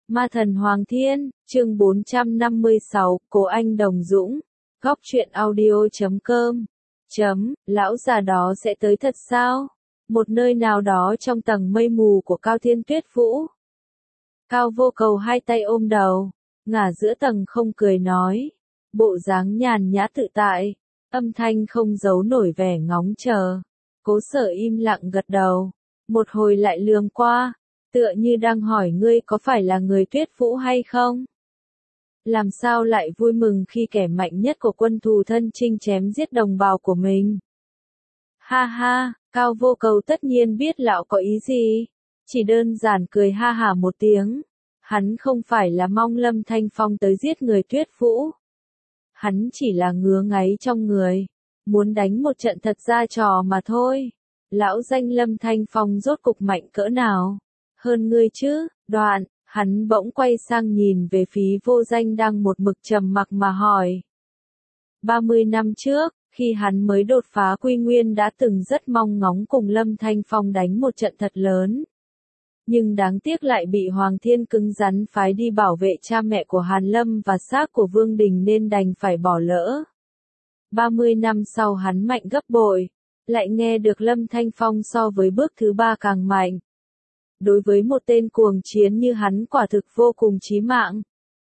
Ma thần Hoàng Thiên, chương 456, Cố Anh Đồng Dũng, Góc truyện audio.com. Lão già đó sẽ tới thật sao? Một nơi nào đó trong tầng mây mù của Cao Thiên Tuyết Vũ. Cao Vô Cầu hai tay ôm đầu, ngả giữa tầng không cười nói, bộ dáng nhàn nhã tự tại, âm thanh không giấu nổi vẻ ngóng chờ. Cố Sở im lặng gật đầu, một hồi lại lườm qua, tựa như đang hỏi ngươi có phải là người Tuyết Vũ hay không? Làm sao lại vui mừng khi kẻ mạnh nhất của quân thù thân chinh chém giết đồng bào của mình? Ha ha, Cao Vô Cầu tất nhiên biết lão có ý gì, chỉ đơn giản cười ha hả một tiếng. Hắn không phải là mong Lâm Thanh Phong tới giết người Tuyết Vũ. Hắn chỉ là ngứa ngáy trong người, muốn đánh một trận thật ra trò mà thôi. Lão danh Lâm Thanh Phong rốt cục mạnh cỡ nào? Hơn ngươi chứ? Đoạn, hắn bỗng quay sang nhìn về phía Vô Danh đang một mực trầm mặc mà hỏi. 30 năm trước, khi hắn mới đột phá Quy Nguyên đã từng rất mong ngóng cùng Lâm Thanh Phong đánh một trận thật lớn. Nhưng đáng tiếc lại bị Hoàng Thiên cứng rắn phái đi bảo vệ cha mẹ của Hàn Lâm và xác của Vương Đình nên đành phải bỏ lỡ. 30 năm sau hắn mạnh gấp bội, lại nghe được Lâm Thanh Phong so với bước thứ 3 càng mạnh. Đối với một tên cuồng chiến như hắn quả thực vô cùng chí mạng.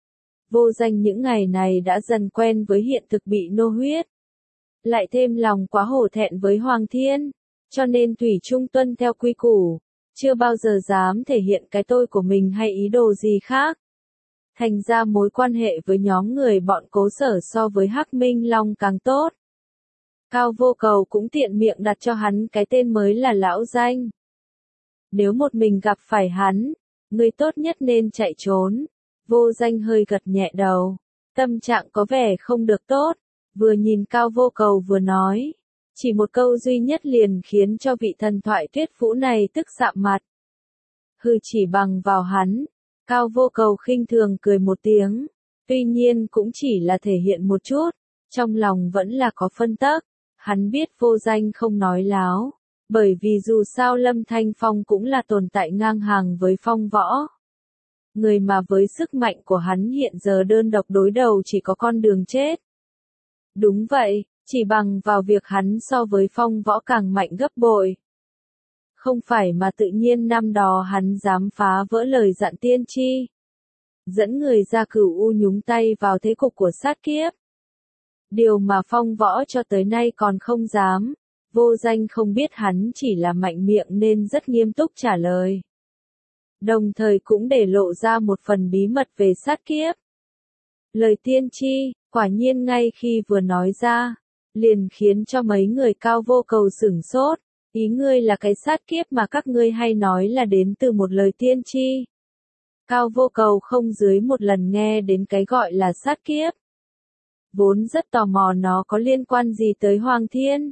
Vô Danh những ngày này đã dần quen với hiện thực bị nô huyết. Lại thêm lòng quá hổ thẹn với Hoàng Thiên, cho nên thủy chung tuân theo quy củ, chưa bao giờ dám thể hiện cái tôi của mình hay ý đồ gì khác. Thành ra mối quan hệ với nhóm người bọn Cố Sở so với Hắc Minh Long càng tốt. Cao Vô Cầu cũng tiện miệng đặt cho hắn cái tên mới là Lão Danh. Nếu một mình gặp phải hắn, người tốt nhất nên chạy trốn. Vô Danh hơi gật nhẹ đầu, tâm trạng có vẻ không được tốt, vừa nhìn Cao Vô Cầu vừa nói. Chỉ một câu duy nhất liền khiến cho vị thần thoại Tuyết Vũ này tức sạm mặt. Hừ, chỉ bằng vào hắn. Cao Vô Cầu khinh thường cười một tiếng, tuy nhiên cũng chỉ là thể hiện một chút, trong lòng vẫn là có phân tức. Hắn biết Vô Danh không nói láo, bởi vì dù sao Lâm Thanh Phong cũng là tồn tại ngang hàng với Phong Võ. Người mà với sức mạnh của hắn hiện giờ đơn độc đối đầu chỉ có con đường chết. Đúng vậy, chỉ bằng vào việc hắn so với Phong Võ càng mạnh gấp bội. Không phải mà tự nhiên năm đó hắn dám phá vỡ lời dặn tiên tri, dẫn người ra Cửu U nhúng tay vào thế cục của sát kiếp. Điều mà Phong Võ cho tới nay còn không dám. Vô Danh không biết hắn chỉ là mạnh miệng nên rất nghiêm túc trả lời. Đồng thời cũng để lộ ra một phần bí mật về sát kiếp. Lời tiên tri, quả nhiên ngay khi vừa nói ra, liền khiến cho mấy người Cao Vô Cầu sửng sốt. Ý ngươi là cái sát kiếp mà các ngươi hay nói là đến từ một lời tiên tri. Cao Vô Cầu không dưới một lần nghe đến cái gọi là sát kiếp. Vốn rất tò mò nó có liên quan gì tới Hoàng Thiên.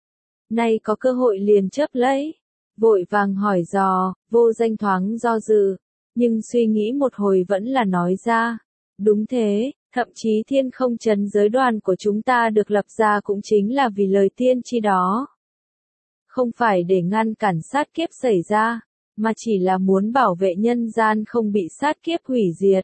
Nay có cơ hội liền chớp lấy, vội vàng hỏi dò. Vô Danh thoáng do dự, nhưng suy nghĩ một hồi vẫn là nói ra. Đúng thế, thậm chí Thiên Không Trấn giới đoàn của chúng ta được lập ra cũng chính là vì lời tiên tri đó. Không phải để ngăn cản sát kiếp xảy ra, mà chỉ là muốn bảo vệ nhân gian không bị sát kiếp hủy diệt.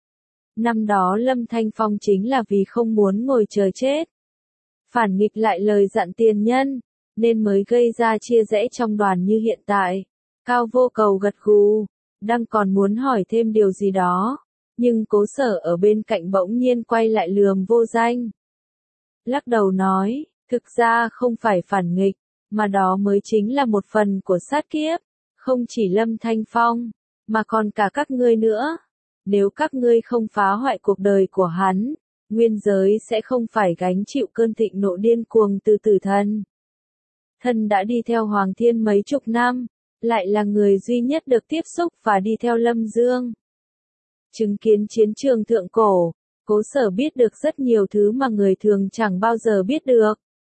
Năm đó Lâm Thanh Phong chính là vì không muốn ngồi chờ chết, phản nghịch lại lời dặn tiền nhân, nên mới gây ra chia rẽ trong đoàn như hiện tại. Cao Vô Cầu gật gù, đang còn muốn hỏi thêm điều gì đó, nhưng Cố Sở ở bên cạnh bỗng nhiên quay lại lườm Vô Danh. Lắc đầu nói, thực ra không phải phản nghịch, mà đó mới chính là một phần của sát kiếp, không chỉ Lâm Thanh Phong, mà còn cả các ngươi nữa. Nếu các ngươi không phá hoại cuộc đời của hắn, nguyên giới sẽ không phải gánh chịu cơn thịnh nộ điên cuồng từ tử thần. Thần đã đi theo Hoàng Thiên mấy chục năm, lại là người duy nhất được tiếp xúc và đi theo Lâm Dương. Chứng kiến chiến trường thượng cổ, Cố Sở biết được rất nhiều thứ mà người thường chẳng bao giờ biết được.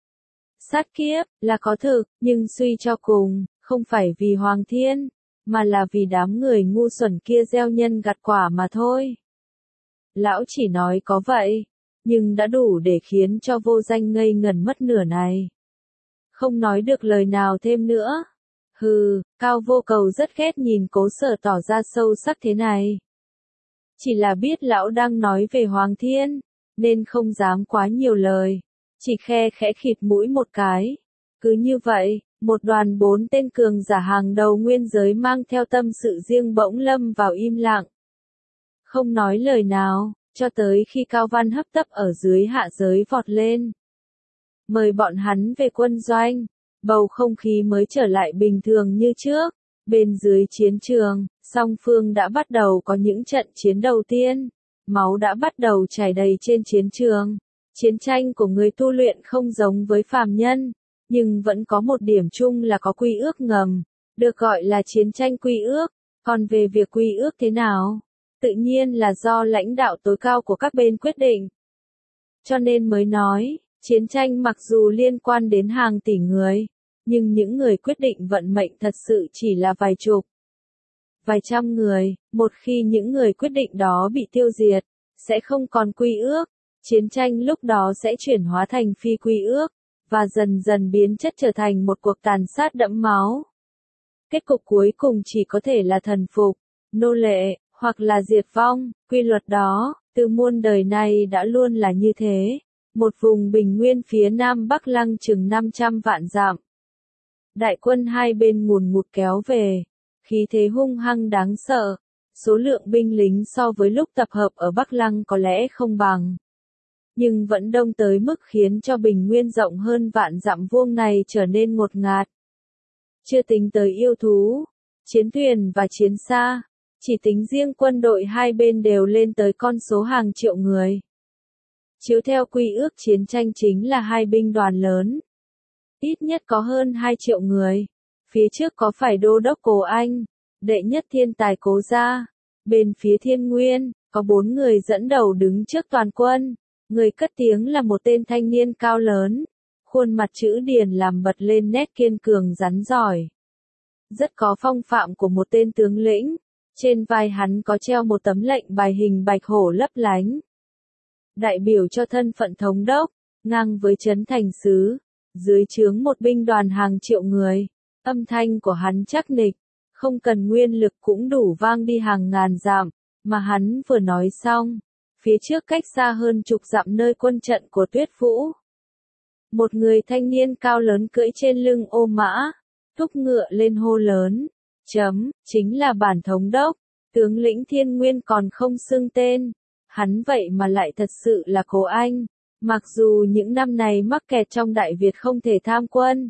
Sát kiếp là có thực, nhưng suy cho cùng, không phải vì Hoàng Thiên, mà là vì đám người ngu xuẩn kia gieo nhân gặt quả mà thôi. Lão chỉ nói có vậy, nhưng đã đủ để khiến cho Vô Danh ngây ngẩn mất nửa này. Không nói được lời nào thêm nữa. Hừ, Cao Vô Cầu rất ghét nhìn Cố Sở tỏ ra sâu sắc thế này. Chỉ là biết lão đang nói về Hoàng Thiên, nên không dám quá nhiều lời, chỉ khe khẽ khịt mũi một cái. Cứ như vậy, một đoàn 4 tên cường giả hàng đầu nguyên giới mang theo tâm sự riêng bỗng lâm vào im lặng. Không nói lời nào, cho tới khi Cao Văn hấp tấp ở dưới hạ giới vọt lên. Mời bọn hắn về quân doanh, bầu không khí mới trở lại bình thường như trước. Bên dưới chiến trường, song phương đã bắt đầu có những trận chiến đầu tiên. Máu đã bắt đầu chảy đầy trên chiến trường. Chiến tranh của người tu luyện không giống với phàm nhân, nhưng vẫn có một điểm chung là có quy ước ngầm, được gọi là chiến tranh quy ước. Còn về việc quy ước thế nào, tự nhiên là do lãnh đạo tối cao của các bên quyết định. Cho nên mới nói, chiến tranh mặc dù liên quan đến hàng tỷ người, nhưng những người quyết định vận mệnh thật sự chỉ là vài chục, vài trăm người. Một khi những người quyết định đó bị tiêu diệt, sẽ không còn quy ước. Chiến tranh lúc đó sẽ chuyển hóa thành phi quy ước, và dần dần biến chất trở thành một cuộc tàn sát đẫm máu. Kết cục cuối cùng chỉ có thể là thần phục, nô lệ, hoặc là diệt vong. Quy luật đó, từ muôn đời nay đã luôn là như thế. Một vùng bình nguyên phía nam Bắc Lăng chừng 500 vạn dặm. Đại quân hai bên ngùn ngụt kéo về, khí thế hung hăng đáng sợ. Số lượng binh lính so với lúc tập hợp ở Bắc Lăng có lẽ không bằng, nhưng vẫn đông tới mức khiến cho bình nguyên rộng hơn vạn dặm vuông này trở nên ngột ngạt. Chưa tính tới yêu thú, chiến thuyền và chiến xa, chỉ tính riêng quân đội hai bên đều lên tới con số hàng triệu người. Chiếu theo quy ước chiến tranh chính là hai binh đoàn lớn, ít nhất có hơn 2 triệu người. Phía trước có phải đô đốc Cố Anh, đệ nhất thiên tài Cố gia. Bên phía Thiên Nguyên, có 4 người dẫn đầu đứng trước toàn quân. Người cất tiếng là một tên thanh niên cao lớn, khuôn mặt chữ điển làm bật lên nét kiên cường rắn giỏi. Rất có phong phạm của một tên tướng lĩnh, trên vai hắn có treo một tấm lệnh bài hình bạch hổ lấp lánh. Đại biểu cho thân phận thống đốc, ngang với trấn thành sứ, dưới trướng một binh đoàn hàng triệu người. Âm thanh của hắn chắc nịch, không cần nguyên lực cũng đủ vang đi hàng ngàn dặm, mà hắn vừa nói xong. Phía trước cách xa hơn chục dặm nơi quân trận của Tuyết Vũ. Một người thanh niên cao lớn cưỡi trên lưng ô mã, thúc ngựa lên hô lớn. Chính là bản thống đốc, tướng lĩnh Thiên Nguyên còn không xưng tên. Hắn vậy mà lại thật sự là Cố Anh. Mặc dù những năm này mắc kẹt trong Đại Việt không thể tham quân,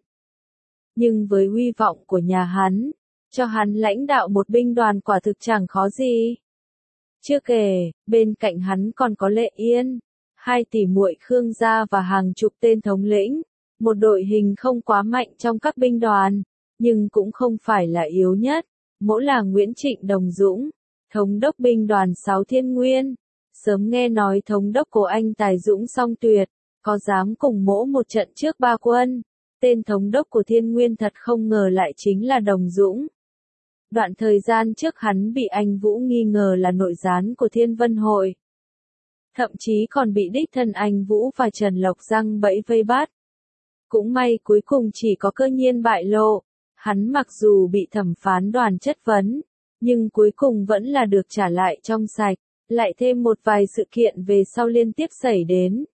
nhưng với uy vọng của nhà hắn, cho hắn lãnh đạo một binh đoàn quả thực chẳng khó gì. Chưa kể, bên cạnh hắn còn có Lệ Yên, 2 tỷ muội Khương gia và hàng chục tên thống lĩnh, một đội hình không quá mạnh trong các binh đoàn, nhưng cũng không phải là yếu nhất. Mỗ là Nguyễn Trịnh Đồng Dũng, thống đốc binh đoàn 6 Thiên Nguyên. Sớm nghe nói thống đốc Cố Anh tài dũng song tuyệt, có dám cùng mỗ một trận trước 3 quân. Tên thống đốc của Thiên Nguyên thật không ngờ lại chính là Đồng Dũng. Đoạn thời gian trước hắn bị anh Vũ nghi ngờ là nội gián của Thiên Vân Hội. Thậm chí còn bị đích thân anh Vũ và Trần Lộc giăng bẫy vây bắt. Cũng may cuối cùng chỉ có Cơ Nhiên bại lộ. Hắn mặc dù bị thẩm phán đoàn chất vấn, nhưng cuối cùng vẫn là được trả lại trong sạch. Lại thêm một vài sự kiện về sau liên tiếp xảy đến,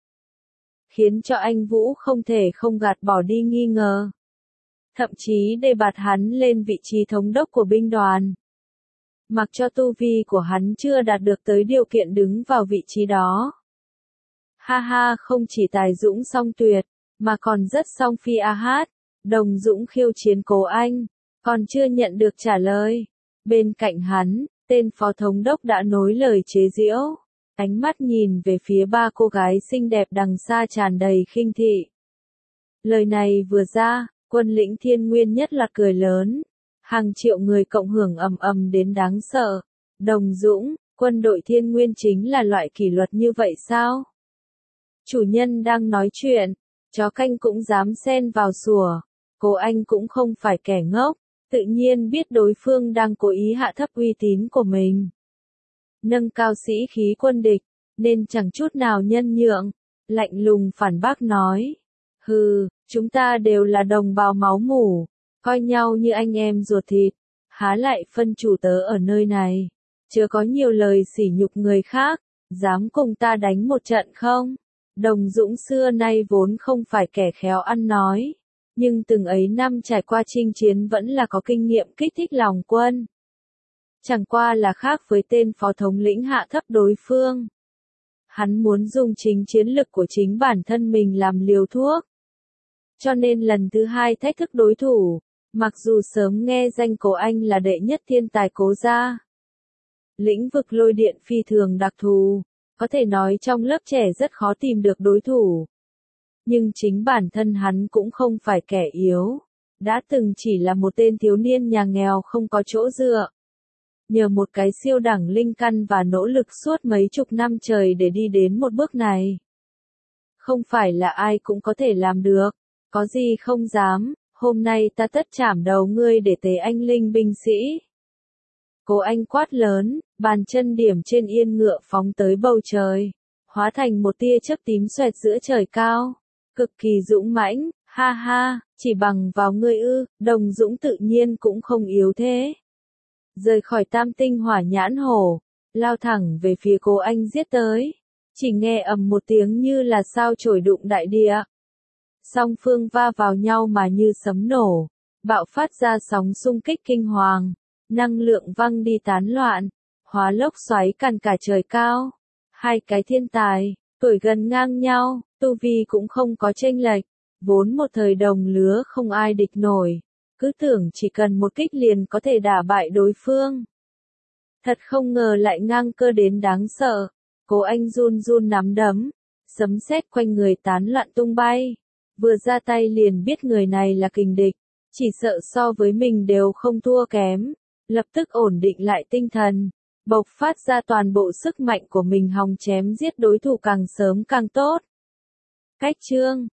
khiến cho anh Vũ không thể không gạt bỏ đi nghi ngờ. Thậm chí đề bạt hắn lên vị trí thống đốc của binh đoàn. Mặc cho tu vi của hắn chưa đạt được tới điều kiện đứng vào vị trí đó. Ha ha, không chỉ tài dũng song tuyệt, mà còn rất song phi a hát. Đồng Dũng khiêu chiến Cố Anh, còn chưa nhận được trả lời. Bên cạnh hắn, tên phó thống đốc đã nối lời chế giễu, ánh mắt nhìn về phía 3 cô gái xinh đẹp đằng xa tràn đầy khinh thị. Lời này vừa ra, quân lĩnh Thiên Nguyên nhất loạt cười lớn, hàng triệu người cộng hưởng ầm ầm đến đáng sợ. Đồng Dũng, quân đội Thiên Nguyên chính là loại kỷ luật như vậy sao? Chủ nhân đang nói chuyện, chó canh cũng dám xen vào sủa. Cố Anh cũng không phải kẻ ngốc, tự nhiên biết đối phương đang cố ý hạ thấp uy tín của mình, nâng cao sĩ khí quân địch, nên chẳng chút nào nhân nhượng, lạnh lùng phản bác nói. Hừ, chúng ta đều là đồng bào máu mủ, coi nhau như anh em ruột thịt, há lại phân chủ tớ ở nơi này. chớ có nhiều lời sỉ nhục người khác, dám cùng ta đánh một trận không? Đồng Dũng xưa nay vốn không phải kẻ khéo ăn nói, nhưng từng ấy năm trải qua chinh chiến vẫn là có kinh nghiệm kích thích lòng quân. Chẳng qua là khác với tên phó thống lĩnh hạ thấp đối phương. Hắn muốn dùng chính chiến lực của chính bản thân mình làm liều thuốc. Cho nên lần thứ hai thách thức đối thủ, mặc dù sớm nghe danh Cố Anh là đệ nhất thiên tài Cố gia. Lĩnh vực lôi điện phi thường đặc thù, có thể nói trong lớp trẻ rất khó tìm được đối thủ. Nhưng chính bản thân hắn cũng không phải kẻ yếu, đã từng chỉ là một tên thiếu niên nhà nghèo không có chỗ dựa. Nhờ một cái siêu đẳng linh căn và nỗ lực suốt mấy chục năm trời để đi đến một bước này. Không phải là ai cũng có thể làm được, có gì không dám, hôm nay ta tất chảm đầu ngươi để tế anh linh binh sĩ. Cố Anh quát lớn, bàn chân điểm trên yên ngựa phóng tới bầu trời, hóa thành một tia chớp tím xoẹt giữa trời cao, cực kỳ dũng mãnh, ha ha, chỉ bằng vào ngươi ư, Đồng Dũng tự nhiên cũng không yếu thế. Rời khỏi tam tinh hỏa nhãn hổ, lao thẳng về phía Cố Anh giết tới, chỉ nghe ầm một tiếng như là sao chổi đụng đại địa. Song phương va vào nhau mà như sấm nổ, bạo phát ra sóng xung kích kinh hoàng, năng lượng văng đi tán loạn, hóa lốc xoáy càn cả trời cao. Hai cái thiên tài, tuổi gần ngang nhau, tu vi cũng không có chênh lệch, vốn một thời đồng lứa không ai địch nổi, cứ tưởng chỉ cần một kích liền có thể đả bại đối phương. Thật không ngờ lại ngang cơ đến đáng sợ. Cố Anh run run nắm đấm, sấm sét quanh người tán loạn tung bay. Vừa ra tay liền biết người này là kình địch, chỉ sợ so với mình đều không thua kém, lập tức ổn định lại tinh thần, bộc phát ra toàn bộ sức mạnh của mình hòng chém giết đối thủ càng sớm càng tốt. Cách chương